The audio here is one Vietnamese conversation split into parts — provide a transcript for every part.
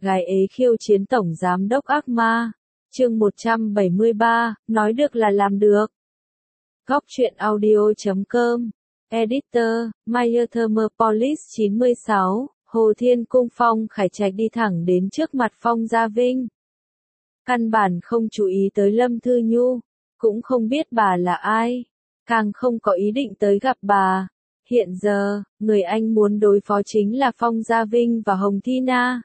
gái ế khiêu chiến tổng giám đốc ác ma. Chương 173, nói được là làm được. Góc truyện audio.com. Editor, Meyer Thermopolis 96, Hồ Thiên Cung. Phong Khải Trạch đi thẳng đến trước mặt Phong Gia Vinh. Căn bản không chú ý tới Lâm Thư Nhu, cũng không biết bà là ai, càng không có ý định tới gặp bà. Hiện giờ, người anh muốn đối phó chính là Phong Gia Vinh và Hồng Thi Na.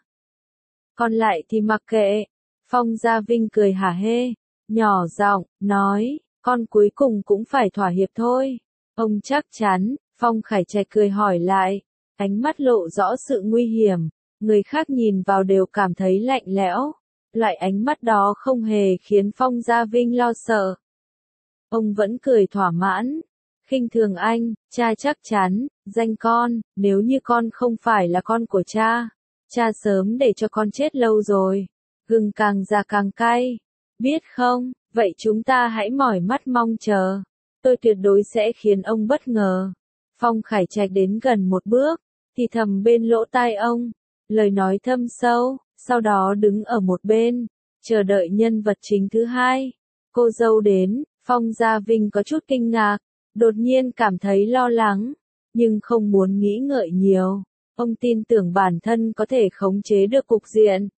Còn lại thì mặc kệ. Phong Gia Vinh cười hả hê, nhỏ giọng nói, con cuối cùng cũng phải thỏa hiệp thôi. Ông chắc chắn. Phong Khải Trạch cười hỏi lại, ánh mắt lộ rõ sự nguy hiểm, người khác nhìn vào đều cảm thấy lạnh lẽo. Loại ánh mắt đó không hề khiến Phong Gia Vinh lo sợ. Ông vẫn cười thỏa mãn, khinh thường anh, cha chắc chắn, danh con, nếu như con không phải là con của cha sớm để cho con chết lâu rồi. Gừng càng già càng cay, biết không, vậy chúng ta hãy mỏi mắt mong chờ. Tôi tuyệt đối sẽ khiến ông bất ngờ. Phong Khải Trạch đến gần một bước, thì thầm bên lỗ tai ông, lời nói thâm sâu, sau đó đứng ở một bên, chờ đợi nhân vật chính thứ hai. Cô dâu đến. Phong Gia Vinh có chút kinh ngạc, đột nhiên cảm thấy lo lắng, nhưng không muốn nghĩ ngợi nhiều. Ông tin tưởng bản thân có thể khống chế được cục diện.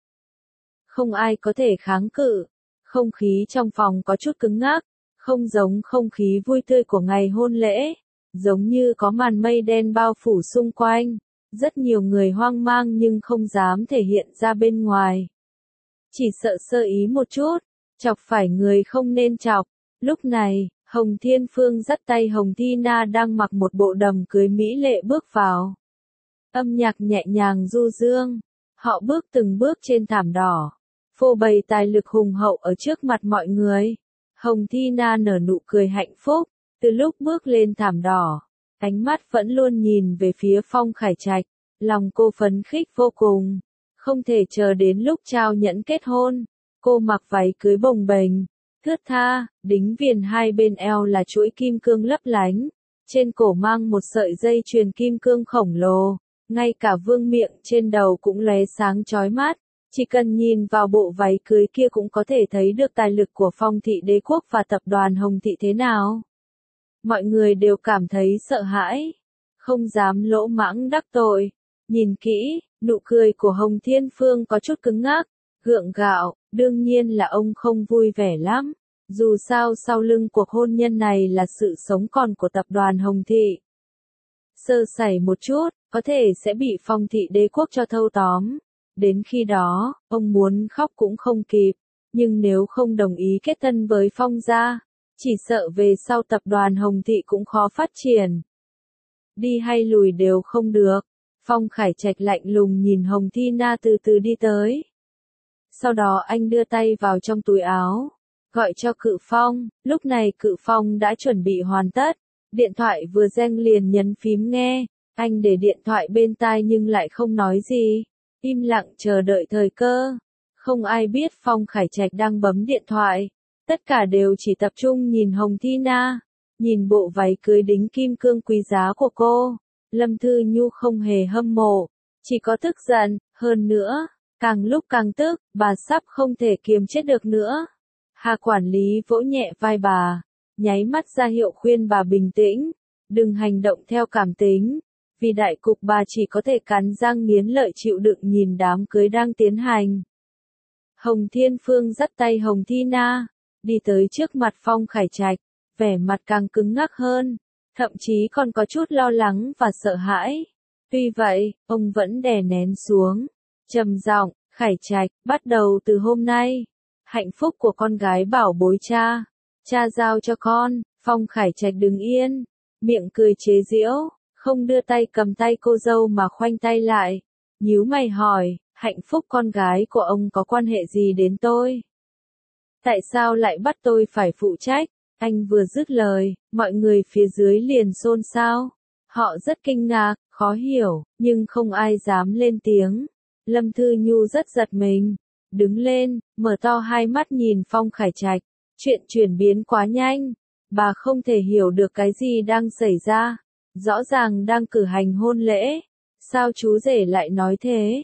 Không ai có thể kháng cự. Không khí trong phòng có chút cứng ngắc, không giống không khí vui tươi của ngày hôn lễ, giống như có màn mây đen bao phủ xung quanh. Rất nhiều người hoang mang nhưng không dám thể hiện ra bên ngoài. Chỉ sợ sơ ý một chút, chọc phải người không nên chọc. Lúc này, Hồng Thiên Phương dắt tay Hồng Thi Na đang mặc một bộ đầm cưới mỹ lệ bước vào. Âm nhạc nhẹ nhàng du dương, họ bước từng bước trên thảm đỏ, phô bày tài lực hùng hậu ở trước mặt mọi người. Hồng Thi Na nở nụ cười hạnh phúc, từ lúc bước lên thảm đỏ, ánh mắt vẫn luôn nhìn về phía Phong Khải Trạch, lòng cô phấn khích vô cùng, không thể chờ đến lúc trao nhẫn kết hôn. Cô mặc váy cưới bồng bềnh, thướt tha, đính viền hai bên eo là chuỗi kim cương lấp lánh, trên cổ mang một sợi dây chuyền kim cương khổng lồ, ngay cả vương miện trên đầu cũng lóe sáng chói mắt. Chỉ cần nhìn vào bộ váy cưới kia cũng có thể thấy được tài lực của Phong thị đế quốc và tập đoàn Hồng thị thế nào. Mọi người đều cảm thấy sợ hãi, không dám lỗ mãng đắc tội. Nhìn kỹ, nụ cười của Hồng Thiên Phương có chút cứng ngắc, gượng gạo, đương nhiên là ông không vui vẻ lắm. Dù sao sau lưng cuộc hôn nhân này là sự sống còn của tập đoàn Hồng thị. Sơ sẩy một chút, có thể sẽ bị Phong thị đế quốc cho thâu tóm. Đến khi đó, ông muốn khóc cũng không kịp. Nhưng nếu không đồng ý kết thân với Phong gia, chỉ sợ về sau tập đoàn Hồng thị cũng khó phát triển. Đi hay lùi đều không được. Phong Khải Trạch lạnh lùng nhìn Hồng Thi Na từ từ đi tới. Sau đó anh đưa tay vào trong túi áo, gọi cho Cự Phong. Lúc này Cự Phong đã chuẩn bị hoàn tất. Điện thoại vừa reng liền nhấn phím nghe. Anh để điện thoại bên tai nhưng lại không nói gì, im lặng chờ đợi thời cơ. Không ai biết Phong Khải Trạch đang bấm điện thoại. Tất cả đều chỉ tập trung nhìn Hồng Thi Na, nhìn bộ váy cưới đính kim cương quý giá của cô. Lâm Thư Nhu không hề hâm mộ, chỉ có tức giận. Hơn nữa, càng lúc càng tức, bà sắp không thể kiềm chết được nữa. Hà quản lý vỗ nhẹ vai bà, nháy mắt ra hiệu khuyên bà bình tĩnh, đừng hành động theo cảm tính. Vì đại cục bà chỉ có thể cắn răng nghiến lợi chịu đựng nhìn đám cưới đang tiến hành. Hồng Thiên Phương dắt tay Hồng Thi Na, đi tới trước mặt Phong Khải Trạch, vẻ mặt càng cứng ngắc hơn, thậm chí còn có chút lo lắng và sợ hãi. Tuy vậy, ông vẫn đè nén xuống, trầm giọng, Khải Trạch, bắt đầu từ hôm nay, hạnh phúc của con gái bảo bối cha giao cho con. Phong Khải Trạch đứng yên, miệng cười chế giễu, không đưa tay cầm tay cô dâu mà khoanh tay lại, nhíu mày hỏi, hạnh phúc con gái của ông có quan hệ gì đến tôi? Tại sao lại bắt tôi phải phụ trách? Anh vừa dứt lời, mọi người phía dưới liền xôn xao. Họ rất kinh ngạc, khó hiểu, nhưng không ai dám lên tiếng. Lâm Thư Nhu rất giật mình, đứng lên, mở to hai mắt nhìn Phong Khải Trạch. Chuyện chuyển biến quá nhanh, bà không thể hiểu được cái gì đang xảy ra. Rõ ràng đang cử hành hôn lễ, sao chú rể lại nói thế?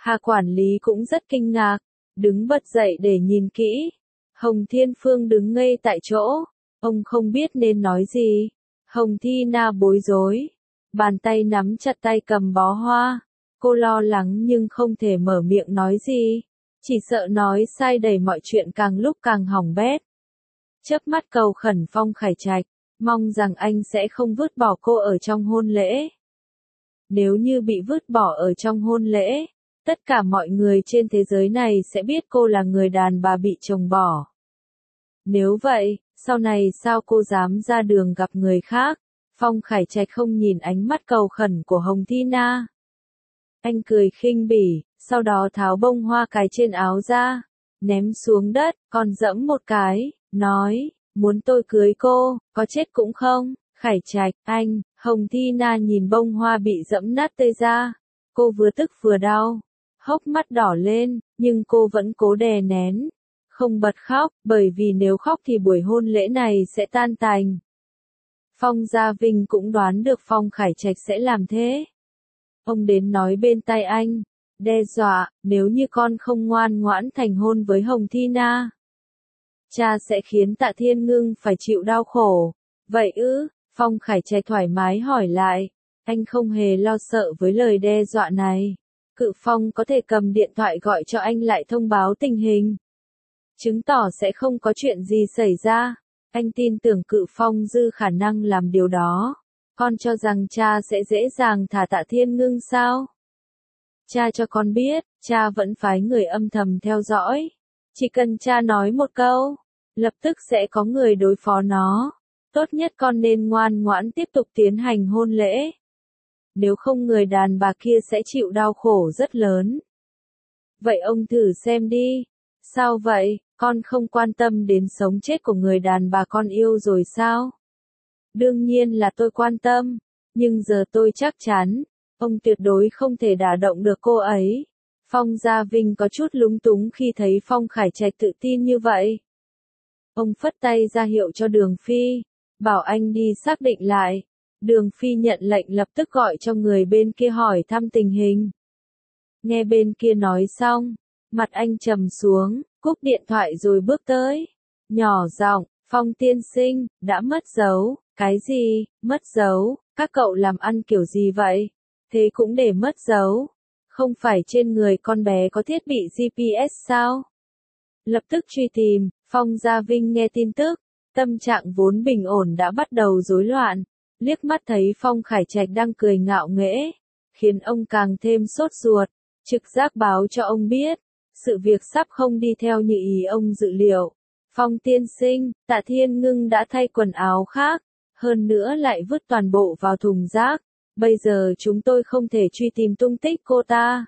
Hà quản lý cũng rất kinh ngạc, đứng bật dậy để nhìn kỹ. Hồng Thiên Phương đứng ngây tại chỗ, ông không biết nên nói gì. Hồng Thi Na bối rối, bàn tay nắm chặt tay cầm bó hoa. Cô lo lắng nhưng không thể mở miệng nói gì, chỉ sợ nói sai đẩy mọi chuyện càng lúc càng hỏng bét. Chớp mắt cầu khẩn Phong Khải Trạch, mong rằng anh sẽ không vứt bỏ cô ở trong hôn lễ. Nếu như bị vứt bỏ ở trong hôn lễ, tất cả mọi người trên thế giới này sẽ biết cô là người đàn bà bị chồng bỏ. Nếu vậy, sau này sao cô dám ra đường gặp người khác? Phong Khải Trạch không nhìn ánh mắt cầu khẩn của Hồng Thi Na. Anh cười khinh bỉ, sau đó tháo bông hoa cài trên áo ra, ném xuống đất, còn dẫm một cái, nói, muốn tôi cưới cô, có chết cũng không. Khải Trạch, anh. Hồng Thi Na nhìn bông hoa bị dẫm nát tơi ra. Cô vừa tức vừa đau, hốc mắt đỏ lên, nhưng cô vẫn cố đè nén, không bật khóc, bởi vì nếu khóc thì buổi hôn lễ này sẽ tan tành. Phong Gia Vinh cũng đoán được Phong Khải Trạch sẽ làm thế. Ông đến nói bên tai anh, đe dọa, nếu như con không ngoan ngoãn thành hôn với Hồng Thi Na, cha sẽ khiến Tạ Thiên Ngưng phải chịu đau khổ. Vậy ư? Phong Khải Trạch thoải mái hỏi lại. Anh không hề lo sợ với lời đe dọa này. Cự Phong có thể cầm điện thoại gọi cho anh lại thông báo tình hình, chứng tỏ sẽ không có chuyện gì xảy ra. Anh tin tưởng Cự Phong dư khả năng làm điều đó. Con cho rằng cha sẽ dễ dàng thả Tạ Thiên Ngưng sao? Cha cho con biết, cha vẫn phái người âm thầm theo dõi. Chỉ cần cha nói một câu, lập tức sẽ có người đối phó nó. Tốt nhất con nên ngoan ngoãn tiếp tục tiến hành hôn lễ. Nếu không người đàn bà kia sẽ chịu đau khổ rất lớn. Vậy ông thử xem đi. Sao vậy, con không quan tâm đến sống chết của người đàn bà con yêu rồi sao? Đương nhiên là tôi quan tâm, nhưng giờ tôi chắc chắn, ông tuyệt đối không thể đả động được cô ấy. Phong Gia Vinh có chút lúng túng khi thấy Phong Khải Trạch tự tin như vậy. Ông phất tay ra hiệu cho Đường Phi, bảo anh đi xác định lại. Đường Phi nhận lệnh lập tức gọi cho người bên kia hỏi thăm tình hình. Nghe bên kia nói xong, mặt anh trầm xuống, cúp điện thoại rồi bước tới. Nhỏ giọng, Phong tiên sinh, đã mất dấu. Cái gì, mất dấu, các cậu làm ăn kiểu gì vậy? Thế cũng để mất dấu. Không phải trên người con bé có thiết bị GPS sao? Lập tức truy tìm, Phong Gia Vinh nghe tin tức, tâm trạng vốn bình ổn đã bắt đầu rối loạn. Liếc mắt thấy Phong Khải Trạch đang cười ngạo nghễ, khiến ông càng thêm sốt ruột, trực giác báo cho ông biết, sự việc sắp không đi theo như ý ông dự liệu. Phong tiên sinh, Tạ Thiên Ngưng đã thay quần áo khác, hơn nữa lại vứt toàn bộ vào thùng rác, bây giờ chúng tôi không thể truy tìm tung tích cô ta.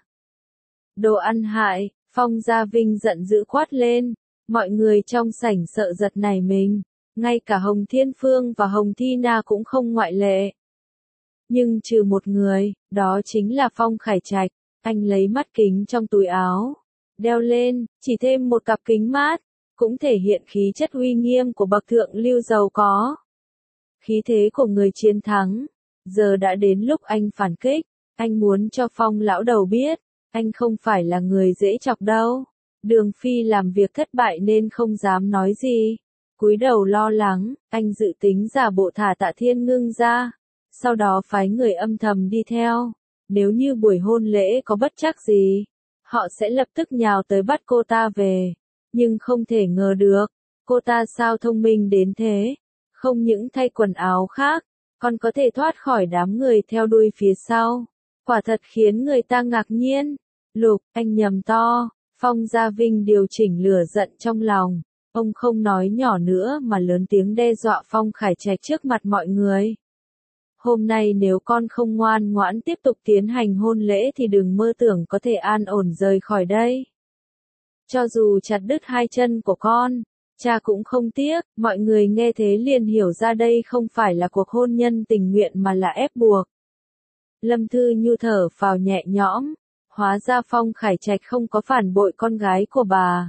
Đồ ăn hại, Phong Gia Vinh giận dữ quát lên, mọi người trong sảnh sợ giật nảy mình. Ngay cả Hồng Thiên Phương và Hồng Thi Na cũng không ngoại lệ. Nhưng trừ một người, đó chính là Phong Khải Trạch. Anh lấy mắt kính trong túi áo, đeo lên, chỉ thêm một cặp kính mát, cũng thể hiện khí chất uy nghiêm của bậc thượng lưu giàu có. Khí thế của người chiến thắng. Giờ đã đến lúc anh phản kích. Anh muốn cho Phong lão đầu biết, anh không phải là người dễ chọc đâu. Đường Phi làm việc thất bại nên không dám nói gì. Cúi đầu lo lắng, anh dự tính giả bộ thả Tạ Thiên Ngưng ra, sau đó phái người âm thầm đi theo. Nếu như buổi hôn lễ có bất trắc gì, họ sẽ lập tức nhào tới bắt cô ta về. Nhưng không thể ngờ được, cô ta sao thông minh đến thế. Không những thay quần áo khác, còn có thể thoát khỏi đám người theo đuôi phía sau. Quả thật khiến người ta ngạc nhiên. Lục, anh nhầm to. Phong Gia Vinh điều chỉnh lửa giận trong lòng. Ông không nói nhỏ nữa mà lớn tiếng đe dọa Phong Khải Trạch trước mặt mọi người. Hôm nay nếu con không ngoan ngoãn tiếp tục tiến hành hôn lễ thì đừng mơ tưởng có thể an ổn rời khỏi đây. Cho dù chặt đứt hai chân của con, cha cũng không tiếc. Mọi người nghe thế liền hiểu ra đây không phải là cuộc hôn nhân tình nguyện mà là ép buộc. Lâm Thư Nhu thở phào nhẹ nhõm. Hóa ra Phong Khải Trạch không có phản bội con gái của bà.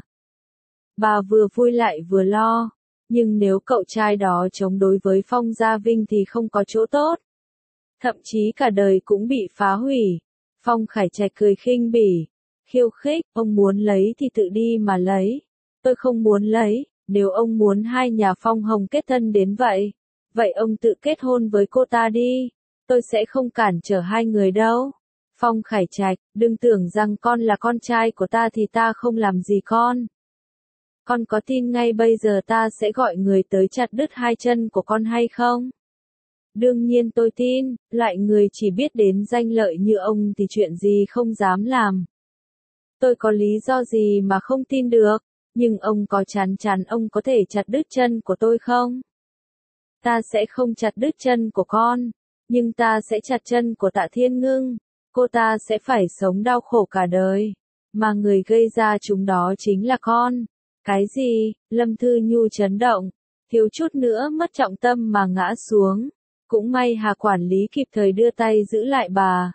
Bà vừa vui lại vừa lo, nhưng nếu cậu trai đó chống đối với Phong Gia Vinh thì không có chỗ tốt. Thậm chí cả đời cũng bị phá hủy. Phong Khải Trạch cười khinh bỉ, khiêu khích, ông muốn lấy thì tự đi mà lấy. Tôi không muốn lấy, nếu ông muốn hai nhà Phong Hồng kết thân đến vậy, vậy ông tự kết hôn với cô ta đi, tôi sẽ không cản trở hai người đâu. Phong Khải Trạch, đừng tưởng rằng con là con trai của ta thì ta không làm gì con. Con có tin ngay bây giờ ta sẽ gọi người tới chặt đứt hai chân của con hay không? Đương nhiên tôi tin, loại người chỉ biết đến danh lợi như ông thì chuyện gì không dám làm. Tôi có lý do gì mà không tin được, nhưng ông có chắn chắn ông có thể chặt đứt chân của tôi không? Ta sẽ không chặt đứt chân của con, nhưng ta sẽ chặt chân của Tạ Thiên Ngưng. Cô ta sẽ phải sống đau khổ cả đời, mà người gây ra chúng đó chính là con. Cái gì? Lâm Thư Nhu chấn động, thiếu chút nữa mất trọng tâm mà ngã xuống. Cũng may Hà quản lý kịp thời đưa tay giữ lại bà,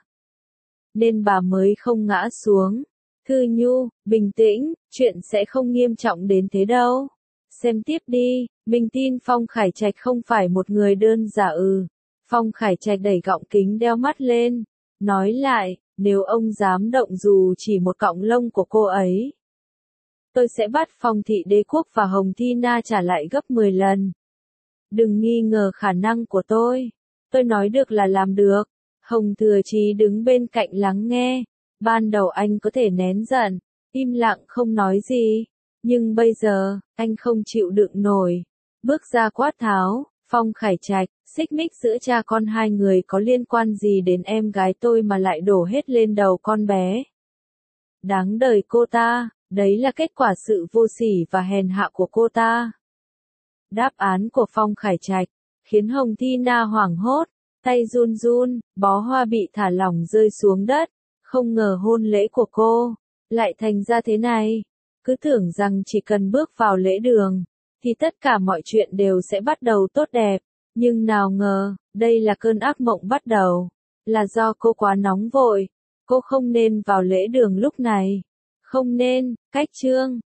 nên bà mới không ngã xuống. Thư Nhu, bình tĩnh, chuyện sẽ không nghiêm trọng đến thế đâu. Xem tiếp đi, mình tin Phong Khải Trạch không phải một người đơn giản. Phong Khải Trạch đẩy gọng kính đeo mắt lên, nói lại, nếu ông dám động dù chỉ một cọng lông của cô ấy, tôi sẽ bắt Phong Thị Đế Quốc và Hồng Thi Na trả lại gấp 10 lần. Đừng nghi ngờ khả năng của tôi nói được là làm được. Hồng Thừa Chí đứng bên cạnh lắng nghe, ban đầu anh có thể nén giận, im lặng không nói gì, nhưng bây giờ, anh không chịu đựng nổi, bước ra quát tháo, Phong Khải Trạch, xích mích giữa cha con hai người có liên quan gì đến em gái tôi mà lại đổ hết lên đầu con bé. Đáng đời cô ta, đấy là kết quả sự vô sỉ và hèn hạ của cô ta. Đáp án của Phong Khải Trạch khiến Hồng Thi Na hoảng hốt, tay run run, bó hoa bị thả lỏng rơi xuống đất, không ngờ hôn lễ của cô lại thành ra thế này. Cứ tưởng rằng chỉ cần bước vào lễ đường thì tất cả mọi chuyện đều sẽ bắt đầu tốt đẹp, nhưng nào ngờ, đây là cơn ác mộng bắt đầu, là do cô quá nóng vội, cô không nên vào lễ đường lúc này. Không nên, cách chương